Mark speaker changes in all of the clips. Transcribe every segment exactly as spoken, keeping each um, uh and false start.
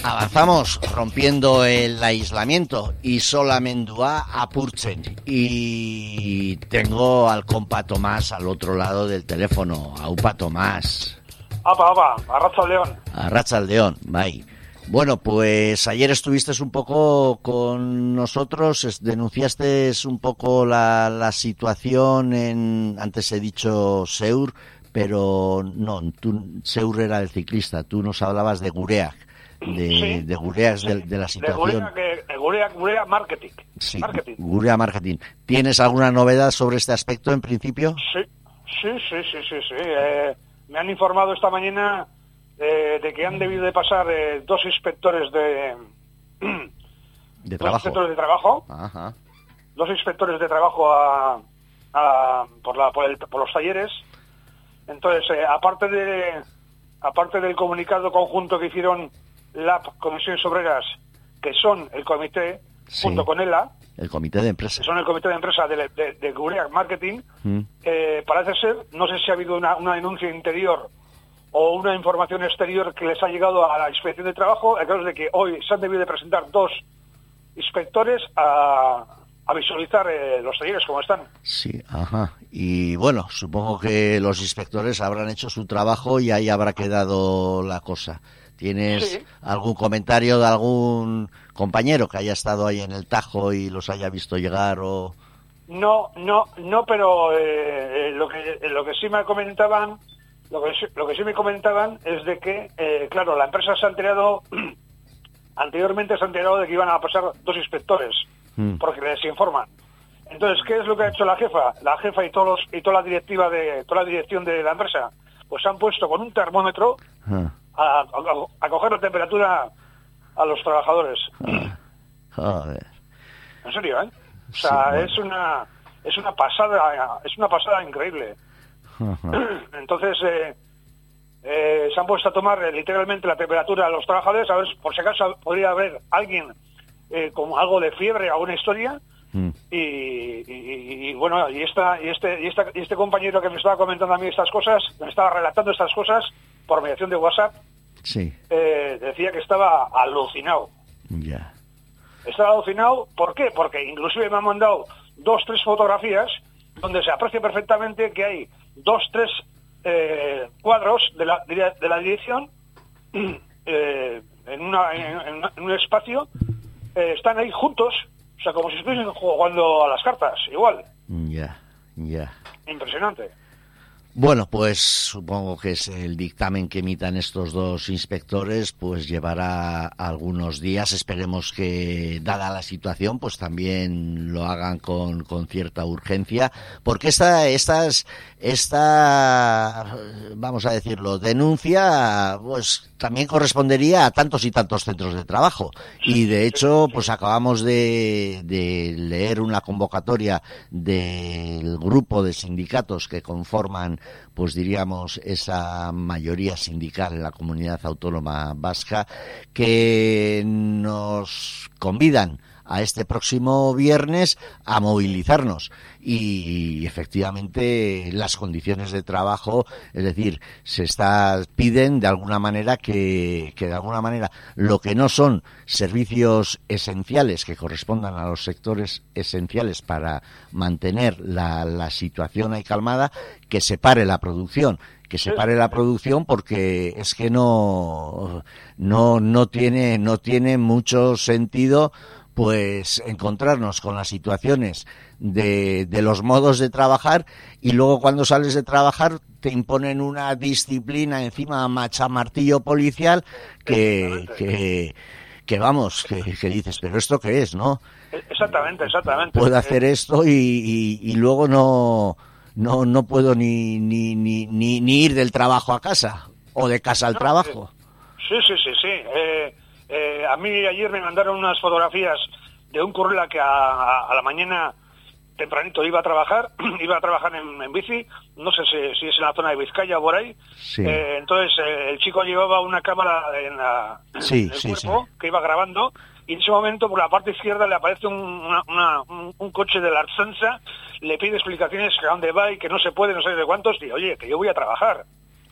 Speaker 1: Avanzamos rompiendo el aislamiento y solamendua apurtzen. Y tengo al compa Tomás al otro lado del teléfono. Aupa Tomás.
Speaker 2: Apa, apa, Arratsaldeon.
Speaker 1: Arratsaldeon, bye. Bueno, pues ayer estuviste un poco con nosotros, denunciaste un poco la, la situación en, antes he dicho Seur, pero no, tú, Seur era el ciclista, tú nos hablabas de Gureak. De,
Speaker 2: sí,
Speaker 1: de Gureak,
Speaker 2: sí,
Speaker 1: de, de la situación.
Speaker 2: De Gureak, Gureak Marketing.
Speaker 1: Sí,
Speaker 2: Marketing.
Speaker 1: Gureak Marketing. ¿Tienes alguna novedad sobre este aspecto en principio?
Speaker 2: Sí, sí, sí, sí, sí. sí. Eh, me han informado esta mañana eh, de que han debido de pasar eh, dos inspectores de...
Speaker 1: de
Speaker 2: dos
Speaker 1: trabajo.
Speaker 2: inspectores de trabajo.
Speaker 1: Ajá. Dos
Speaker 2: inspectores de trabajo a, a, por, la, por, el, por los talleres. Entonces, eh, aparte de aparte del comunicado conjunto que hicieron las comisiones obreras, que son el comité, sí, junto con ELA,
Speaker 1: el comité de empresa,
Speaker 2: que son el comité de empresa de, de, de Gureak Marketing, mm. eh, parece ser, no sé si ha habido una, una denuncia interior o una información exterior que les ha llegado a la inspección de trabajo, el caso es de que hoy se han debido de presentar dos inspectores a, a visualizar eh, los talleres como están.
Speaker 1: Sí, ajá. Y bueno, supongo que los inspectores habrán hecho su trabajo y ahí habrá quedado la cosa. ¿Tienes sí. algún comentario de algún compañero que haya estado ahí en el Tajo y los haya visto llegar o...?
Speaker 2: No, no, no, pero eh, lo que lo que sí me comentaban, lo que lo que sí me comentaban es de que, eh, claro, la empresa se ha enterado, anteriormente se ha enterado de que iban a pasar dos inspectores, mm. porque les informan. Entonces, ¿qué es lo que ha hecho la jefa? La jefa y todos los, y toda la directiva de toda la dirección de la empresa, pues se han puesto con un termómetro ah. a, a, a coger la temperatura a los trabajadores.
Speaker 1: Ah. Joder.
Speaker 2: En serio, ¿eh? O sea, sí, bueno. es una es una pasada es una pasada increíble. Uh-huh. Entonces eh, eh, se han puesto a tomar eh, literalmente la temperatura a los trabajadores, a ver por si acaso podría haber alguien eh, con algo de fiebre o alguna historia. Mm. Y, y, y bueno, y esta y este y esta y este compañero que me estaba comentando a mí estas cosas, me estaba relatando estas cosas por mediación de WhatsApp.
Speaker 1: Sí.
Speaker 2: Eh, decía que estaba alucinado.
Speaker 1: Ya. Yeah.
Speaker 2: Estaba alucinado, ¿por qué? Porque inclusive me han mandado dos, tres fotografías donde se aprecia perfectamente que hay dos, tres eh, cuadros de la, de la dirección eh, en, una, en, en un espacio, eh, están ahí juntos, o sea, como si estuviesen jugando a las cartas, igual.
Speaker 1: Ya, yeah, ya. Yeah.
Speaker 2: Impresionante.
Speaker 1: Bueno, pues supongo que es el dictamen que emitan estos dos inspectores, pues llevará algunos días. Esperemos que, dada la situación, pues también lo hagan con, con cierta urgencia, porque esta, estas, esta, vamos a decirlo, denuncia, pues también correspondería a tantos y tantos centros de trabajo. Y de hecho, pues acabamos de, de leer una convocatoria del grupo de sindicatos que conforman, pues diríamos, esa mayoría sindical en la comunidad autónoma vasca, que nos convidan a este próximo viernes a movilizarnos y efectivamente las condiciones de trabajo, es decir, se está piden de alguna manera que, que de alguna manera lo que no son servicios esenciales que correspondan a los sectores esenciales para mantener la, la situación ahí calmada, que se pare la producción. que se pare la producción porque es que no no no tiene no tiene mucho sentido pues encontrarnos con las situaciones de, de los modos de trabajar y luego cuando sales de trabajar te imponen una disciplina encima machamartillo policial que que, que vamos, que, que dices, pero ¿esto qué es, no?
Speaker 2: Exactamente, exactamente.
Speaker 1: Puedo hacer esto y, y, y luego no no no puedo ni, ni, ni, ni, ni ir del trabajo a casa o de casa al no, trabajo.
Speaker 2: Sí, sí, sí, sí. Eh, eh, a mí ayer me mandaron unas fotografías de un currela que a, a, a la mañana tempranito iba a trabajar, iba a trabajar en, en bici, no sé si, si es en la zona de Vizcaya o por ahí. Sí. Eh, entonces eh, el chico llevaba una cámara en, la,
Speaker 1: sí,
Speaker 2: en el
Speaker 1: sí,
Speaker 2: cuerpo
Speaker 1: sí.
Speaker 2: que iba grabando y en ese momento por la parte izquierda le aparece un, una, una, un, un coche de la Arsensa, le pide explicaciones que a dónde va y que no se puede, no sé de cuántos, y oye, que yo voy a trabajar.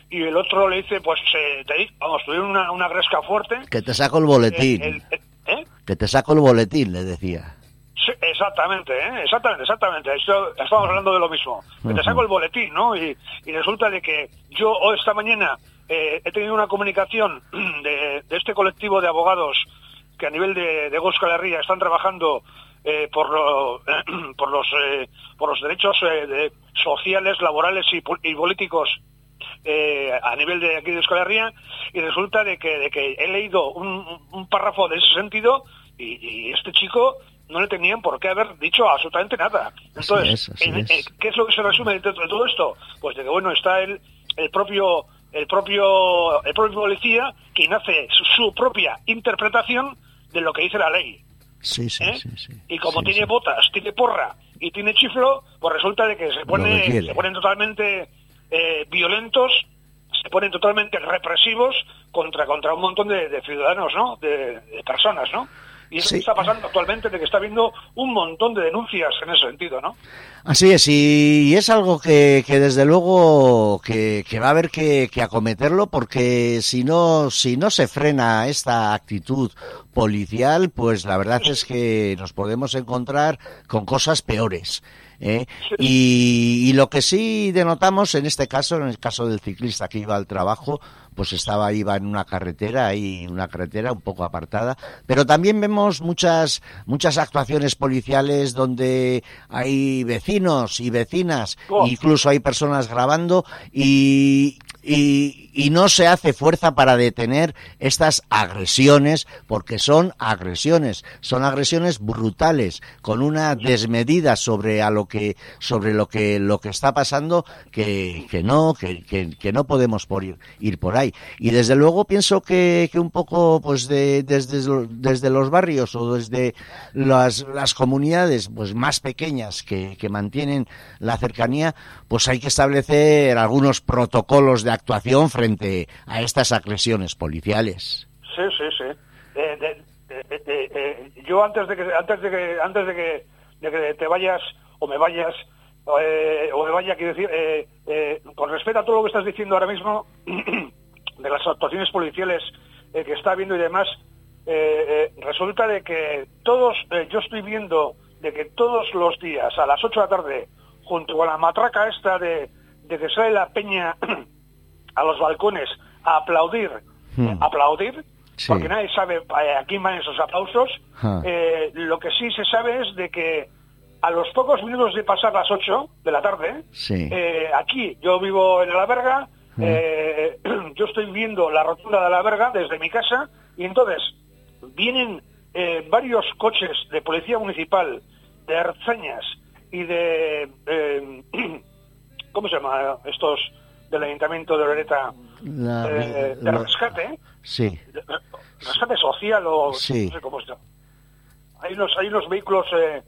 Speaker 2: y el otro le dice, pues, eh, te, vamos, tuvieron una, una gresca fuerte.
Speaker 1: Que te saco el boletín.
Speaker 2: El, el, ¿eh?
Speaker 1: Que te saco el boletín, le decía.
Speaker 2: Sí, exactamente, ¿eh? exactamente, exactamente. Esto, estamos hablando de lo mismo. Que te saco el boletín, ¿no? Y, y resulta de que yo hoy esta mañana eh, he tenido una comunicación de, de este colectivo de abogados que a nivel de, de Euskal Herria están trabajando eh, por, lo, eh, por los eh, por los derechos eh, de, sociales, laborales y, y políticos eh, a nivel de aquí de Euskal Herria, y resulta de que, de que he leído un, un párrafo de ese sentido y, y este chico no le tenían por qué haber dicho absolutamente nada. Entonces,
Speaker 1: así es, así
Speaker 2: en,
Speaker 1: es.
Speaker 2: ¿qué es lo que se resume de, de todo esto? Pues de que, bueno, está el, el propio el propio el propio policía quien hace su, su propia interpretación de lo que dice la ley.
Speaker 1: Sí, sí,
Speaker 2: ¿Eh?
Speaker 1: sí, sí.
Speaker 2: Y como
Speaker 1: sí,
Speaker 2: tiene
Speaker 1: sí.
Speaker 2: botas, tiene porra y tiene chiflo, pues resulta de que se pone se ponen totalmente eh, violentos, se ponen totalmente represivos contra contra un montón de, de ciudadanos, ¿no? De, de personas, ¿no? Y eso
Speaker 1: sí.
Speaker 2: está pasando actualmente, de que está habiendo un montón de denuncias en ese sentido, ¿no?
Speaker 1: Así es, y es algo que, que desde luego que, que va a haber que, que acometerlo, porque si no, si no se frena esta actitud policial, pues la verdad es que nos podemos encontrar con cosas peores. ¿Eh? Y, y lo que sí denotamos en este caso, en el caso del ciclista que iba al trabajo, pues estaba, iba en una carretera, ahí una carretera un poco apartada, pero también vemos muchas, muchas actuaciones policiales donde hay vecinos y vecinas, oh. incluso hay personas grabando y, y, y no se hace fuerza para detener estas agresiones, porque son agresiones, son agresiones brutales, con una desmedida sobre a lo que, sobre lo que, lo que está pasando, que, que no, que, que, que no podemos por ir, ir por ahí. Y desde luego pienso que, que un poco, pues de, desde, desde los barrios o desde las, las comunidades, pues más pequeñas que, que mantienen la cercanía, pues hay que establecer algunos protocolos de actuación frente a estas agresiones policiales.
Speaker 2: Sí, sí, sí. Eh, de, de, de, de, eh, yo antes de que antes de que antes de que, de que te vayas o me vayas eh, o me vaya, quiero decir, eh, eh, con respecto a todo lo que estás diciendo ahora mismo de las actuaciones policiales eh, que está habiendo y demás, eh, eh, resulta de que todos, eh, yo estoy viendo de que todos los días a las ocho de la tarde, junto con la matraca esta de, de que sale la peña a los balcones a aplaudir, hmm. eh, aplaudir, sí. porque nadie sabe eh, a quién van esos aplausos, huh. eh, lo que sí se sabe es de que a los pocos minutos de pasar las ocho de la tarde,
Speaker 1: sí.
Speaker 2: eh, aquí, yo vivo en la Verga, Eh, yo estoy viendo la rotonda de la Verga desde mi casa y entonces vienen eh, varios coches de policía municipal, de ertzañas y de eh, ¿cómo se llama? Estos del Ayuntamiento de Loreto,
Speaker 1: la,
Speaker 2: eh, de
Speaker 1: la,
Speaker 2: rescate,
Speaker 1: sí,
Speaker 2: rescate social o
Speaker 1: sí.
Speaker 2: no sé cómo está. Hay unos hay unos vehículos eh,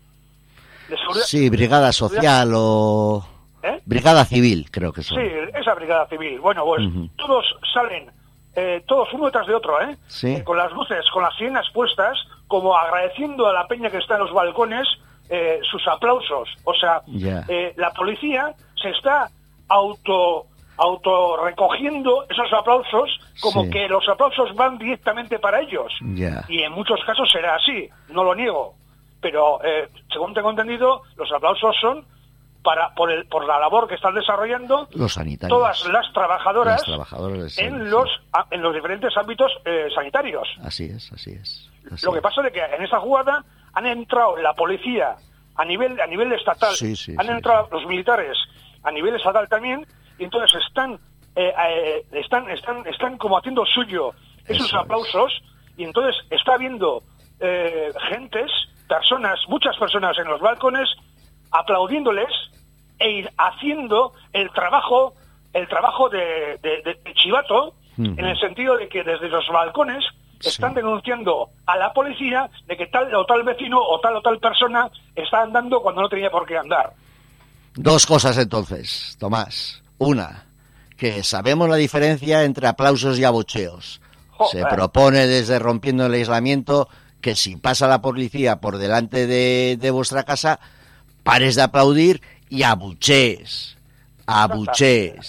Speaker 2: de seguridad.
Speaker 1: Sí, brigada social o
Speaker 2: ¿Eh?
Speaker 1: Brigada Civil, creo que son.
Speaker 2: Sí, esa Brigada Civil. Bueno, pues uh-huh. todos salen, eh, todos uno detrás de otro, ¿eh?
Speaker 1: ¿Sí?
Speaker 2: Eh, con las luces, con las sirenas puestas, como agradeciendo a la peña que está en los balcones eh, sus aplausos. O sea,
Speaker 1: yeah.
Speaker 2: eh, la policía se está auto auto recogiendo esos aplausos como sí. que los aplausos van directamente para ellos.
Speaker 1: Yeah.
Speaker 2: Y en muchos casos será así, no lo niego. Pero, eh, según tengo entendido, los aplausos son para por el por la labor que están desarrollando
Speaker 1: los sanitarios,
Speaker 2: todas las trabajadoras,
Speaker 1: las trabajadoras
Speaker 2: en
Speaker 1: sí.
Speaker 2: los a, en los diferentes ámbitos eh, sanitarios.
Speaker 1: Así es, así es. Así
Speaker 2: Lo que
Speaker 1: es.
Speaker 2: pasa es que en esta jugada han entrado la policía a nivel a nivel estatal,
Speaker 1: sí, sí,
Speaker 2: han
Speaker 1: sí,
Speaker 2: entrado
Speaker 1: sí.
Speaker 2: los militares a nivel estatal también, y entonces están eh, eh, están están están como haciendo suyo esos Eso aplausos es. Y entonces está habiendo eh, gentes, personas, muchas personas en los balcones aplaudiéndoles e ir haciendo el trabajo el trabajo de, de, de, de chivato, uh-huh. en el sentido de que desde los balcones sí. están denunciando a la policía de que tal o tal vecino o tal o tal persona está andando cuando no tenía por qué andar.
Speaker 1: Dos cosas entonces, Tomás. Una, que sabemos la diferencia entre aplausos y abucheos. Joder. Se propone desde Rompiendo el Aislamiento que si pasa la policía por delante de, de vuestra casa, pares de aplaudir y abuchees, abuchees,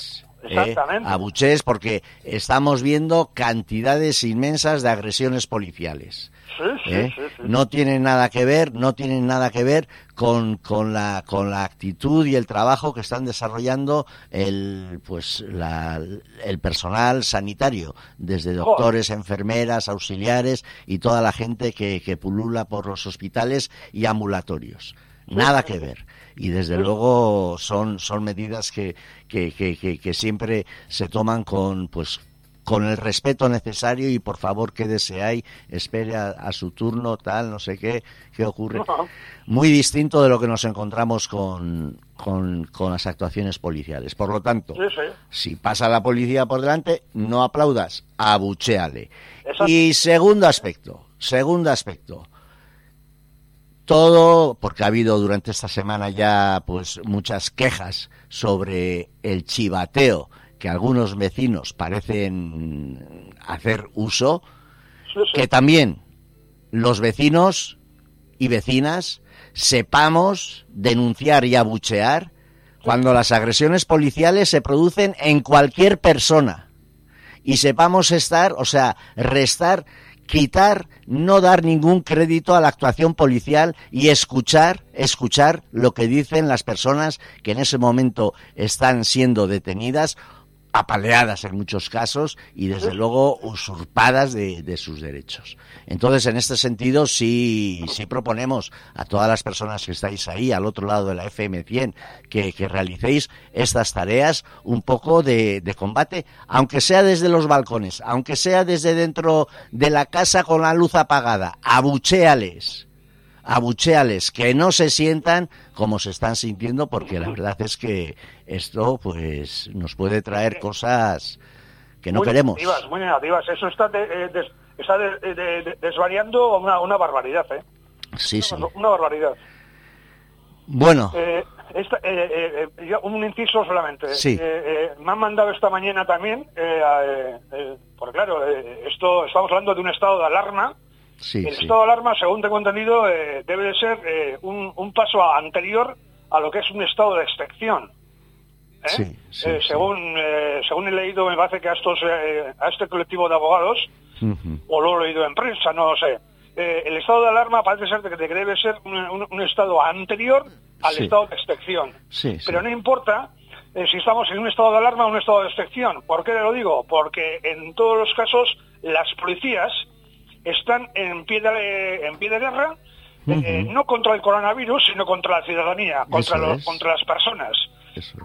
Speaker 2: Exactamente.
Speaker 1: Eh, abuchees, porque estamos viendo cantidades inmensas de agresiones policiales.
Speaker 2: Sí, sí,
Speaker 1: ¿Eh?
Speaker 2: sí, sí.
Speaker 1: No tienen nada que ver, no tienen nada que ver con, con la con la actitud y el trabajo que están desarrollando el pues la, el personal sanitario, desde doctores, enfermeras, auxiliares y toda la gente que, que pulula por los hospitales y ambulatorios. Nada que ver. Y desde luego son son medidas que que, que, que, que siempre se toman con pues con el respeto necesario, y por favor quédese ahí, espere a, a su turno, tal, no sé qué, qué ocurre. Muy distinto de lo que nos encontramos con, con, con las actuaciones policiales. Por lo tanto, sí, sí. si pasa la policía por delante, no aplaudas, abuchéale. Exacto. Y segundo aspecto, segundo aspecto, todo, porque ha habido durante esta semana ya pues muchas quejas sobre el chivateo que algunos vecinos parecen hacer uso, sí, sí. que también los vecinos y vecinas sepamos denunciar y abuchear cuando las agresiones policiales se producen en cualquier persona, y sepamos estar, o sea, restar, quitar, no dar ningún crédito a la actuación policial y escuchar, escuchar lo que dicen las personas que en ese momento están siendo detenidas, apaleadas en muchos casos y desde luego usurpadas de, de sus derechos. Entonces, en este sentido, sí, sí proponemos a todas las personas que estáis ahí al otro lado de la F M cien que, que realicéis estas tareas un poco de, de combate, aunque sea desde los balcones, aunque sea desde dentro de la casa con la luz apagada. Abuchéales. Abuchéales, que no se sientan como se están sintiendo, porque la verdad es que esto pues nos puede traer cosas que no
Speaker 2: muy
Speaker 1: queremos.
Speaker 2: Negativas, muy negativas. Eso está, de, de, está de, de, de, desvariando una, una barbaridad, ¿eh?
Speaker 1: Sí, sí.
Speaker 2: Una, una barbaridad.
Speaker 1: Bueno.
Speaker 2: Eh, esta, eh, eh, un inciso solamente.
Speaker 1: Sí.
Speaker 2: Eh, eh, me han mandado esta mañana también, eh, eh, eh, porque claro, eh, esto estamos hablando de un estado de alarma.
Speaker 1: Sí,
Speaker 2: el
Speaker 1: sí.
Speaker 2: estado de alarma, según tengo entendido, eh, debe de ser eh, un, un paso anterior a lo que es un estado de excepción. ¿eh?
Speaker 1: Sí, sí,
Speaker 2: eh, según
Speaker 1: sí.
Speaker 2: Eh, según he leído, me parece que a estos eh, a este colectivo de abogados, uh-huh. o lo he leído en prensa, no lo sé. Eh, el estado de alarma parece ser que debe ser un, un, un estado anterior al sí. estado de excepción.
Speaker 1: Sí, sí.
Speaker 2: Pero no importa eh, si estamos en un estado de alarma o un estado de excepción. ¿Por qué lo digo? Porque en todos los casos las policías están en pie de, en pie de guerra, uh-huh. eh, no contra el coronavirus, sino contra la ciudadanía, contra, los, contra las personas.
Speaker 1: Eso es.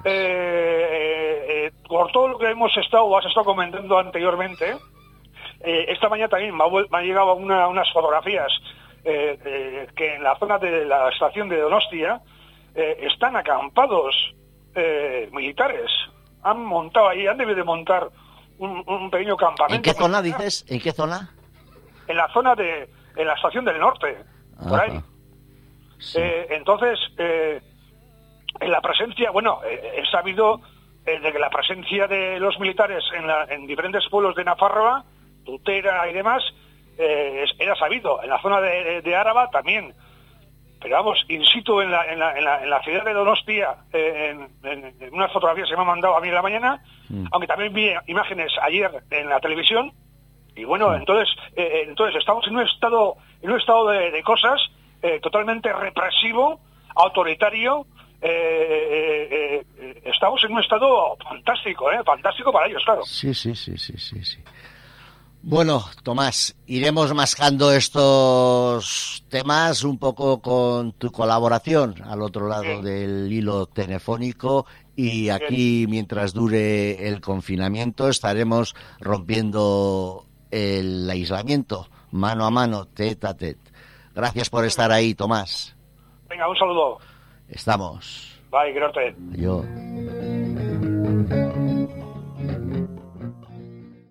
Speaker 2: eh, eh, por todo lo que hemos estado, o has estado comentando anteriormente, eh, esta mañana también me ha, me ha llegado una, unas fotografías eh, eh, que en la zona de la estación de Donostia eh, están acampados eh, militares. Han montado ahí, han debido de montar un, un pequeño campamento.
Speaker 1: ¿En qué zona
Speaker 2: militar.
Speaker 1: dices? ¿En qué zona?
Speaker 2: En la zona de, en la estación del norte, Ajá. por ahí. Sí. Eh, entonces, eh, en la presencia, bueno, eh, he sabido eh, de que la presencia de los militares en, la, en diferentes pueblos de Nafarroa, Tutera y demás, eh, era sabido. En la zona de, de, de Áraba también. Pero vamos, in situ en la, en la, en la, en la ciudad de Donostia, eh, en, en, en unas fotografías que me han mandado a mí en la mañana, mm. aunque también vi imágenes ayer en la televisión. Y bueno, mm. entonces eh, entonces estamos en un estado en un estado de, de cosas eh, totalmente represivo, autoritario. Eh, eh, eh, estamos en un estado fantástico, eh, fantástico para ellos, claro.
Speaker 1: Sí, sí, sí, sí, sí, sí. Bueno, Tomás, iremos mascando estos temas un poco con tu colaboración al otro lado Bien. del hilo telefónico, y aquí, Bien. mientras dure el confinamiento, estaremos rompiendo el aislamiento mano a mano, tete a tete. Gracias por estar ahí, Tomás.
Speaker 2: Venga, un saludo.
Speaker 1: Estamos.
Speaker 2: Bye, gracias.
Speaker 1: Adiós.